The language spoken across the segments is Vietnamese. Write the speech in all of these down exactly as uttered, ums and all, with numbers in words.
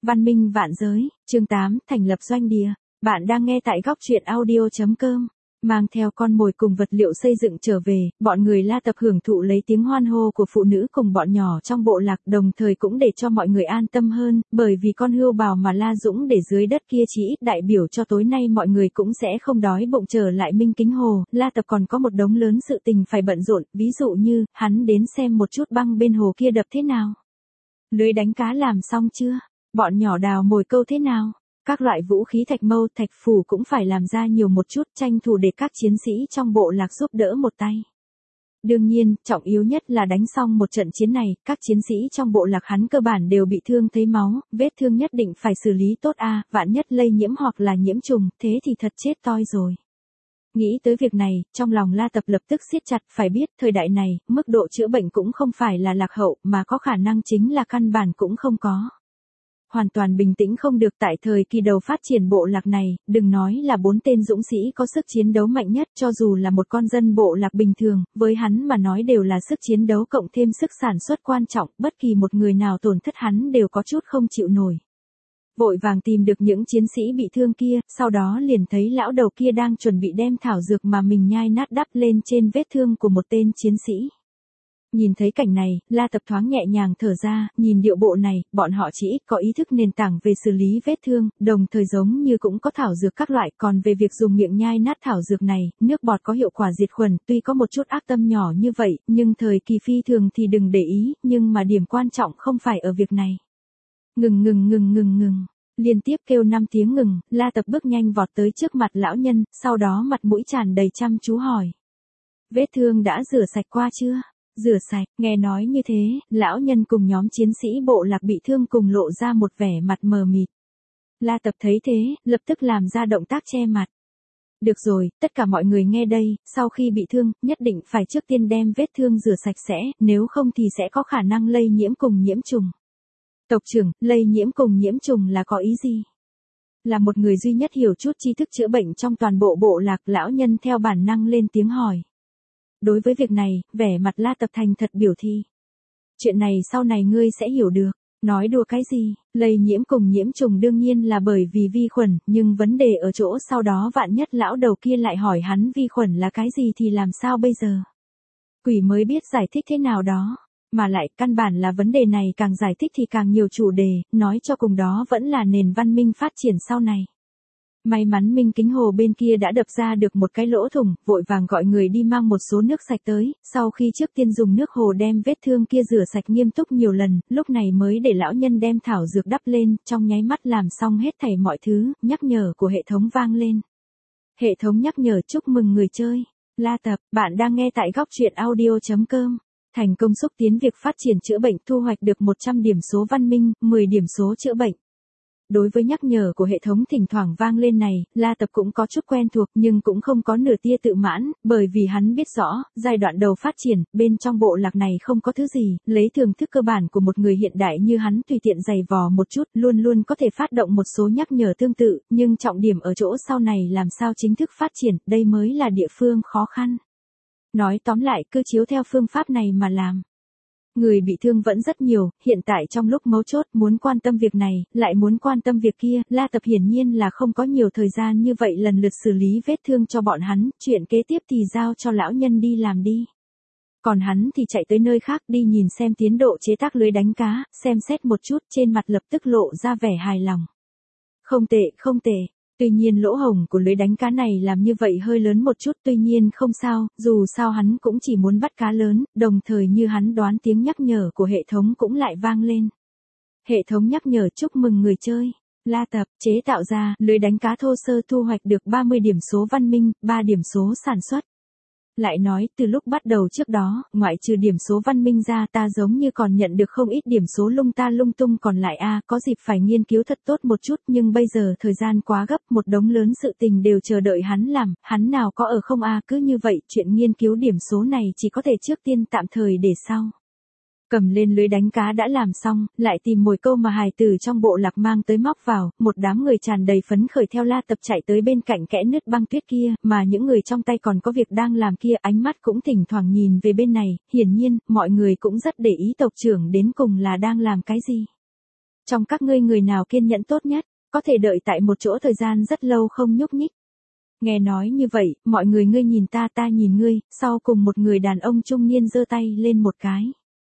Văn minh vạn giới, chương tám, thành lập doanh địa. Bạn đang nghe tại góc truyện audio chấm com. Mang theo con mồi cùng vật liệu xây dựng trở về, bọn người La Tập hưởng thụ lấy tiếng hoan hô của phụ nữ cùng bọn nhỏ trong bộ lạc, đồng thời cũng để cho mọi người an tâm hơn, bởi vì con hươu bào mà La Dũng để dưới đất kia chỉ ít đại biểu cho tối nay mọi người cũng sẽ không đói bụng. Trở lại Minh Kính Hồ, La Tập còn có một đống lớn sự tình phải bận rộn, ví dụ như, hắn đến xem một chút băng bên hồ kia đập thế nào. Lưới đánh cá làm xong chưa? Bọn nhỏ đào mồi câu thế nào? Các loại vũ khí thạch mâu, thạch phù cũng phải làm ra nhiều một chút, tranh thủ để các chiến sĩ trong bộ lạc giúp đỡ một tay. Đương nhiên, trọng yếu nhất là đánh xong một trận chiến này, các chiến sĩ trong bộ lạc hắn cơ bản đều bị thương thấy máu, vết thương nhất định phải xử lý tốt a, vạn nhất lây nhiễm hoặc là nhiễm trùng, thế thì thật chết toi rồi. Nghĩ tới việc này, trong lòng La Tập lập tức siết chặt, phải biết, thời đại này, mức độ chữa bệnh cũng không phải là lạc hậu, mà có khả năng chính là căn bản cũng không có. Hoàn toàn bình tĩnh không được. Tại thời kỳ đầu phát triển bộ lạc này, đừng nói là bốn tên dũng sĩ có sức chiến đấu mạnh nhất, cho dù là một con dân bộ lạc bình thường, với hắn mà nói đều là sức chiến đấu cộng thêm sức sản xuất quan trọng, bất kỳ một người nào tổn thất hắn đều có chút không chịu nổi. Vội vàng tìm được những chiến sĩ bị thương kia, sau đó liền thấy lão đầu kia đang chuẩn bị đem thảo dược mà mình nhai nát đắp lên trên vết thương của một tên chiến sĩ. Nhìn thấy cảnh này, La Tập thoáng nhẹ nhàng thở ra, nhìn điệu bộ này, bọn họ chỉ ít có ý thức nền tảng về xử lý vết thương, đồng thời giống như cũng có thảo dược các loại, còn về việc dùng miệng nhai nát thảo dược này, nước bọt có hiệu quả diệt khuẩn, tuy có một chút ác tâm nhỏ như vậy, nhưng thời kỳ phi thường thì đừng để ý, nhưng mà điểm quan trọng không phải ở việc này. Ngừng ngừng ngừng ngừng ngừng. Liên tiếp kêu năm tiếng ngừng, La Tập bước nhanh vọt tới trước mặt lão nhân, sau đó mặt mũi tràn đầy chăm chú hỏi. Vết thương đã rửa sạch qua chưa? Rửa sạch, nghe nói như thế, lão nhân cùng nhóm chiến sĩ bộ lạc bị thương cùng lộ ra một vẻ mặt mờ mịt. La Tập thấy thế, lập tức làm ra động tác che mặt. Được rồi, tất cả mọi người nghe đây, sau khi bị thương, nhất định phải trước tiên đem vết thương rửa sạch sẽ, nếu không thì sẽ có khả năng lây nhiễm cùng nhiễm trùng. Tộc trưởng, lây nhiễm cùng nhiễm trùng là có ý gì? Là một người duy nhất hiểu chút tri thức chữa bệnh trong toàn bộ bộ lạc, lão nhân theo bản năng lên tiếng hỏi. Đối với việc này, vẻ mặt La Tập thành thật biểu thị. Chuyện này sau này ngươi sẽ hiểu được. Nói đùa cái gì, lây nhiễm cùng nhiễm trùng đương nhiên là bởi vì vi khuẩn, nhưng vấn đề ở chỗ sau đó vạn nhất lão đầu kia lại hỏi hắn vi khuẩn là cái gì thì làm sao bây giờ? Quỷ mới biết giải thích thế nào đó. Mà lại, căn bản là vấn đề này càng giải thích thì càng nhiều chủ đề, nói cho cùng đó vẫn là nền văn minh phát triển sau này. May mắn Minh Kính Hồ bên kia đã đập ra được một cái lỗ thủng, vội vàng gọi người đi mang một số nước sạch tới, sau khi trước tiên dùng nước hồ đem vết thương kia rửa sạch nghiêm túc nhiều lần, lúc này mới để lão nhân đem thảo dược đắp lên, trong nháy mắt làm xong hết thảy mọi thứ, nhắc nhở của hệ thống vang lên. Hệ thống nhắc nhở chúc mừng người chơi. La Tập, bạn đang nghe tại góc truyện audio chấm com. Thành công xúc tiến việc phát triển chữa bệnh, thu hoạch được một trăm điểm số văn minh, mười điểm số chữa bệnh. Đối với nhắc nhở của hệ thống thỉnh thoảng vang lên này, La Tập cũng có chút quen thuộc nhưng cũng không có nửa tia tự mãn, bởi vì hắn biết rõ, giai đoạn đầu phát triển, bên trong bộ lạc này không có thứ gì, lấy thưởng thức cơ bản của một người hiện đại như hắn tùy tiện giày vò một chút, luôn luôn có thể phát động một số nhắc nhở tương tự, nhưng trọng điểm ở chỗ sau này làm sao chính thức phát triển, đây mới là địa phương khó khăn. Nói tóm lại, cứ chiếu theo phương pháp này mà làm. Người bị thương vẫn rất nhiều, hiện tại trong lúc mấu chốt muốn quan tâm việc này, lại muốn quan tâm việc kia, La Tập hiển nhiên là không có nhiều thời gian như vậy lần lượt xử lý vết thương cho bọn hắn, chuyện kế tiếp thì giao cho lão nhân đi làm đi. Còn hắn thì chạy tới nơi khác đi nhìn xem tiến độ chế tác lưới đánh cá, xem xét một chút, trên mặt lập tức lộ ra vẻ hài lòng. Không tệ, không tệ. Tuy nhiên lỗ hổng của lưới đánh cá này làm như vậy hơi lớn một chút, tuy nhiên không sao, dù sao hắn cũng chỉ muốn bắt cá lớn, đồng thời như hắn đoán tiếng nhắc nhở của hệ thống cũng lại vang lên. Hệ thống nhắc nhở chúc mừng người chơi. La Tập, chế tạo ra, lưới đánh cá thô sơ thu hoạch được ba mươi điểm số văn minh, ba điểm số sản xuất. Lại nói, từ lúc bắt đầu trước đó, ngoại trừ điểm số văn minh ra ta giống như còn nhận được không ít điểm số lung ta lung tung còn lại a, có dịp phải nghiên cứu thật tốt một chút, nhưng bây giờ thời gian quá gấp, một đống lớn sự tình đều chờ đợi hắn làm, hắn nào có ở không a, cứ như vậy, chuyện nghiên cứu điểm số này chỉ có thể trước tiên tạm thời để sau. Cầm lên lưới đánh cá đã làm xong, lại tìm mồi câu mà hài tử trong bộ lạc mang tới móc vào, một đám người tràn đầy phấn khởi theo La Tập chạy tới bên cạnh kẽ nứt băng tuyết kia, mà những người trong tay còn có việc đang làm kia ánh mắt cũng thỉnh thoảng nhìn về bên này, hiển nhiên, mọi người cũng rất để ý tộc trưởng đến cùng là đang làm cái gì. Trong các ngươi người nào kiên nhẫn tốt nhất, có thể đợi tại một chỗ thời gian rất lâu không nhúc nhích. Nghe nói như vậy, mọi người ngươi nhìn ta ta nhìn ngươi, sau cùng một người đàn ông trung niên giơ tay lên một cái.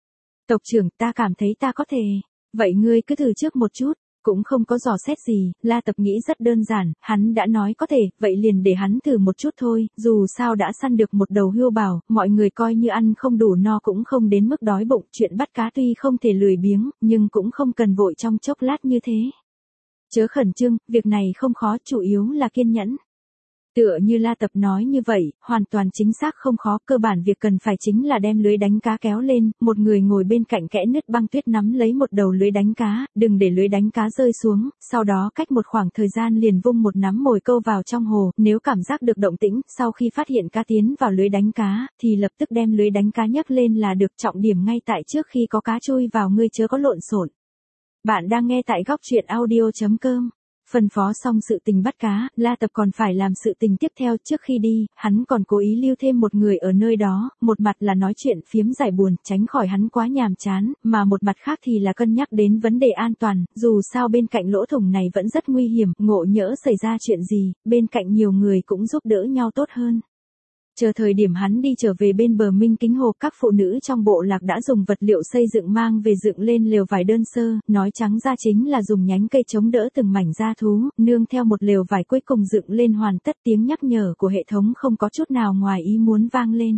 Tộc trưởng, ta cảm thấy ta có thể. Vậy ngươi cứ thử trước một chút, cũng không có dò xét gì, La Tập nghĩ rất đơn giản, hắn đã nói có thể, vậy liền để hắn thử một chút thôi, dù sao đã săn được một đầu hươu bào, mọi người coi như ăn không đủ no cũng không đến mức đói bụng, chuyện bắt cá tuy không thể lười biếng, nhưng cũng không cần vội trong chốc lát như thế. Chớ khẩn trương, việc này không khó, chủ yếu là kiên nhẫn. Tựa như La Tập nói như vậy, hoàn toàn chính xác không khó, cơ bản việc cần phải chính là đem lưới đánh cá kéo lên, một người ngồi bên cạnh kẽ nứt băng tuyết nắm lấy một đầu lưới đánh cá, đừng để lưới đánh cá rơi xuống, sau đó cách một khoảng thời gian liền vung một nắm mồi câu vào trong hồ, nếu cảm giác được động tĩnh, sau khi phát hiện cá tiến vào lưới đánh cá, thì lập tức đem lưới đánh cá nhấc lên là được, trọng điểm ngay tại trước khi có cá chui vào ngươi chớ có lộn xộn. Bạn đang nghe tại góc truyện audio chấm com. Phân phó xong sự tình bắt cá, La Tập còn phải làm sự tình tiếp theo, trước khi đi, hắn còn cố ý lưu thêm một người ở nơi đó, một mặt là nói chuyện phiếm giải buồn, tránh khỏi hắn quá nhàm chán, mà một mặt khác thì là cân nhắc đến vấn đề an toàn, dù sao bên cạnh lỗ thủng này vẫn rất nguy hiểm, ngộ nhỡ xảy ra chuyện gì, bên cạnh nhiều người cũng giúp đỡ nhau tốt hơn. Chờ thời điểm hắn đi trở về bên bờ Minh Kính Hồ, các phụ nữ trong bộ lạc đã dùng vật liệu xây dựng mang về dựng lên lều vải đơn sơ, nói trắng ra chính là dùng nhánh cây chống đỡ từng mảnh da thú, nương theo một lều vải cuối cùng dựng lên hoàn tất, tiếng nhắc nhở của hệ thống không có chút nào ngoài ý muốn vang lên.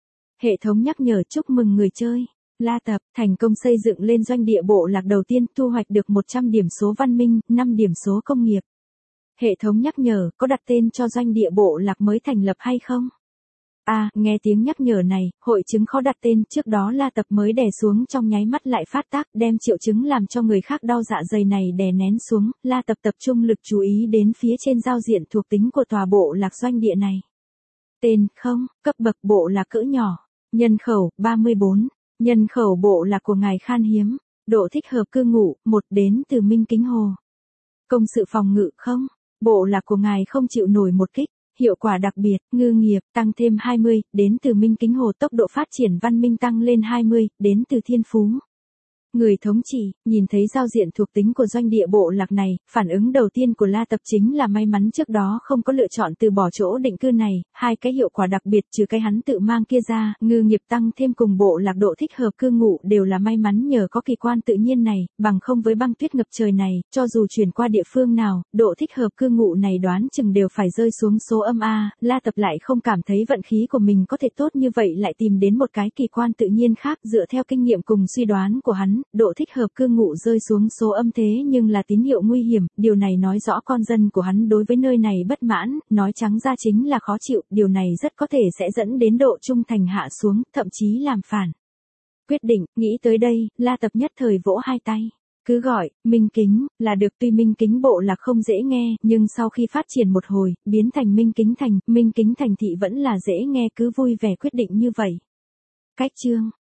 Hệ thống nhắc nhở chúc mừng người chơi. La Tập thành công xây dựng lên doanh địa bộ lạc đầu tiên, thu hoạch được một trăm điểm số văn minh, năm điểm số công nghiệp. Hệ thống nhắc nhở, có đặt tên cho doanh địa bộ lạc mới thành lập hay không? À, nghe tiếng nhắc nhở này, hội chứng khó đặt tên, trước đó La Tập mới đè xuống trong nháy mắt lại phát tác, đem triệu chứng làm cho người khác đau dạ dày này đè nén xuống, La Tập tập trung lực chú ý đến phía trên giao diện thuộc tính của tòa bộ lạc doanh địa này. Tên, không, cấp bậc bộ lạc cỡ nhỏ, nhân khẩu, ba mươi bốn, nhân khẩu bộ lạc của ngài khan hiếm, độ thích hợp cư ngụ, một đến từ Minh Kính Hồ. Công sự phòng ngự, không, bộ lạc của ngài không chịu nổi một kích. Hiệu quả đặc biệt, ngư nghiệp, tăng thêm hai mươi, đến từ Minh Kính Hồ, tốc độ phát triển văn minh tăng lên hai mươi, đến từ Thiên Phú. Người thống trị, nhìn thấy giao diện thuộc tính của doanh địa bộ lạc này, phản ứng đầu tiên của La Tập chính là may mắn trước đó không có lựa chọn từ bỏ chỗ định cư này, hai cái hiệu quả đặc biệt trừ cái hắn tự mang kia ra, ngư nghiệp tăng thêm cùng bộ lạc độ thích hợp cư ngụ đều là may mắn nhờ có kỳ quan tự nhiên này, bằng không với băng tuyết ngập trời này, cho dù chuyển qua địa phương nào, độ thích hợp cư ngụ này đoán chừng đều phải rơi xuống số âm A, La Tập lại không cảm thấy vận khí của mình có thể tốt như vậy, lại tìm đến một cái kỳ quan tự nhiên khác, dựa theo kinh nghiệm cùng suy đoán của hắn, độ thích hợp cư ngụ rơi xuống số âm thế nhưng là tín hiệu nguy hiểm, điều này nói rõ con dân của hắn đối với nơi này bất mãn, nói trắng ra chính là khó chịu, điều này rất có thể sẽ dẫn đến độ trung thành hạ xuống, thậm chí làm phản. Quyết định, nghĩ tới đây, La Tập nhất thời vỗ hai tay. Cứ gọi, Minh Kính, là được, tuy Minh Kính bộ lạc không dễ nghe, nhưng sau khi phát triển một hồi, biến thành Minh Kính Thành, Minh Kính Thành thị vẫn là dễ nghe, cứ vui vẻ quyết định như vậy. Cách chương.